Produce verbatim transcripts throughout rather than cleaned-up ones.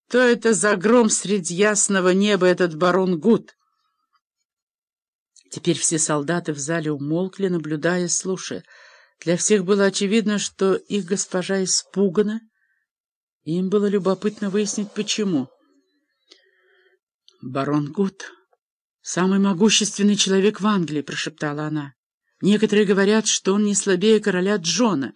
Что это за гром средь ясного неба, этот барон Гуд? Теперь все солдаты в зале умолкли, наблюдая, слушая. Для всех было очевидно, что их госпожа испугана, и им было любопытно выяснить, почему. «Барон Гуд — самый могущественный человек в Англии», — прошептала она. «Некоторые говорят, что он не слабее короля Джона».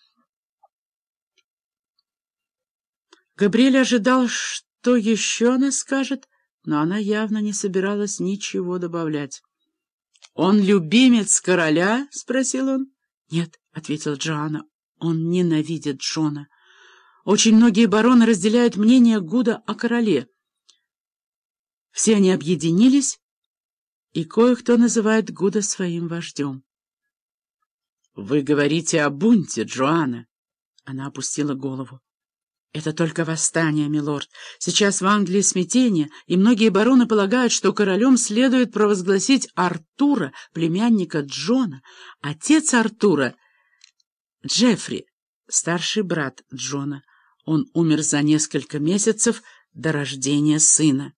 Габриэль ожидал, что еще она скажет, но она явно не собиралась ничего добавлять. «Он любимец короля?» — спросил он. «Нет», — ответила Джоанна, — «он ненавидит Джона. Очень многие бароны разделяют мнение Гуда о короле. Все они объединились, и кое-кто называет Гуда своим вождем». «Вы говорите о бунте, Джоанна?» Она опустила голову. «Это только восстание, милорд. Сейчас в Англии смятение, и многие бароны полагают, что королем следует провозгласить Артура, племянника Джона. Отец Артура — Джеффри, старший брат Джона. Он умер за несколько месяцев до рождения сына».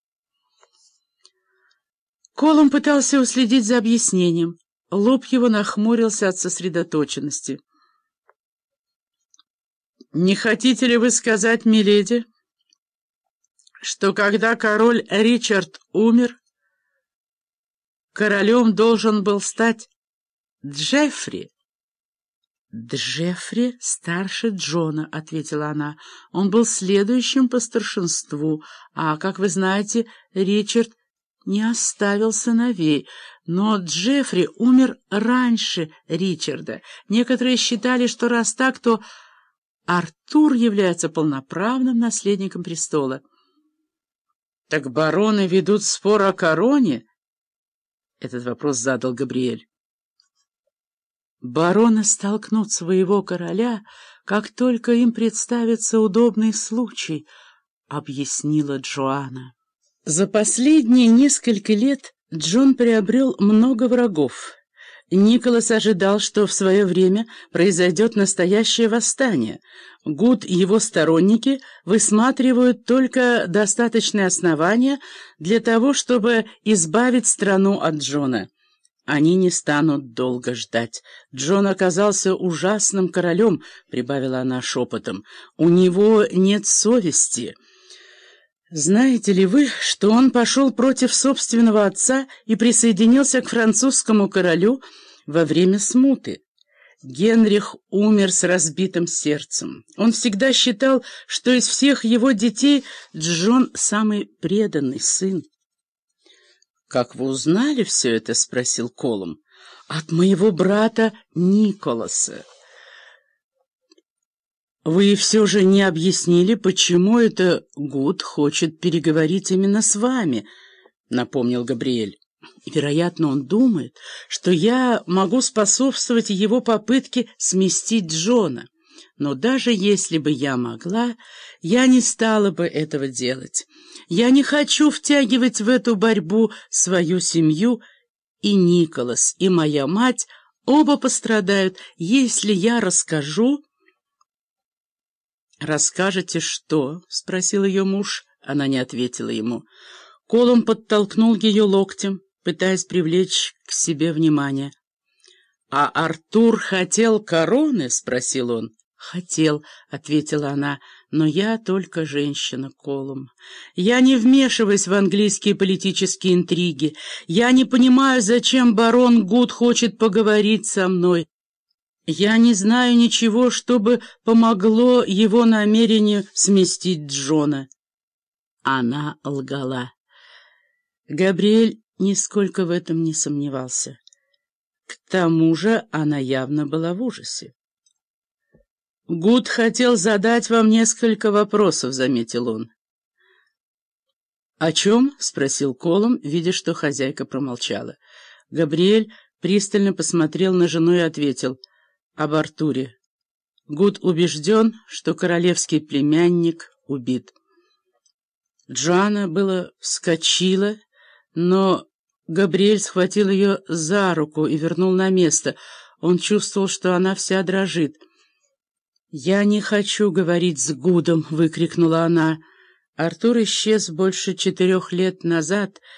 Колум пытался уследить за объяснением. Лоб его нахмурился от сосредоточенности. «Не хотите ли вы сказать, миледи, что когда король Ричард умер, королем должен был стать Джеффри?» «Джеффри старше Джона», — ответила она. «Он был следующим по старшинству, а, как вы знаете, Ричард не оставил сыновей. Но Джеффри умер раньше Ричарда. Некоторые считали, что раз так, то Артур является полноправным наследником престола». «Так бароны ведут спор о короне?» Этот вопрос задал Габриэль. «Бароны столкнут своего короля, как только им представится удобный случай», — объяснила Джоанна. За последние несколько лет Джон приобрел много врагов. Николас ожидал, что в свое время произойдет настоящее восстание. Гуд и его сторонники высматривают только достаточные основания для того, чтобы избавить страну от Джона. Они не станут долго ждать. Джон оказался ужасным королем, — прибавила она шепотом. У него нет совести. Знаете ли вы, что он пошел против собственного отца и присоединился к французскому королю во время смуты? Генрих умер с разбитым сердцем. Он всегда считал, что из всех его детей Джон самый преданный сын. «Как вы узнали все это?» — спросил Колум. «От моего брата Николаса». «Вы все же не объяснили, почему это Гуд хочет переговорить именно с вами», — напомнил Габриэль. «Вероятно, он думает, что я могу способствовать его попытке сместить Джона. Но даже если бы я могла, я не стала бы этого делать. Я не хочу втягивать в эту борьбу свою семью, и Николас, и моя мать оба пострадают, если я расскажу...» «Расскажете что?» — спросил ее муж. Она не ответила ему. Колум подтолкнул ее локтем, пытаясь привлечь к себе внимание. «А Артур хотел короны?» — спросил он. «Хотел», — ответила она, — «но я только женщина, Колум. Я не вмешиваюсь в английские политические интриги. Я не понимаю, зачем барон Гуд хочет поговорить со мной. Я не знаю ничего, чтобы помогло его намерению сместить Джона». Она лгала. Габриэль нисколько в этом не сомневался. К тому же она явно была в ужасе. «Гуд хотел задать вам несколько вопросов», — заметил он. «О чем?» — спросил Колум, видя, что хозяйка промолчала. Габриэль пристально посмотрел на жену и ответил: «Об Артуре. Гуд убежден, что королевский племянник убит». Джоанна было вскочила, но Габриэль схватил ее за руку и вернул на место. Он чувствовал, что она вся дрожит. «Я не хочу говорить с Гудом!» — выкрикнула она. Артур исчез больше четырех лет назад,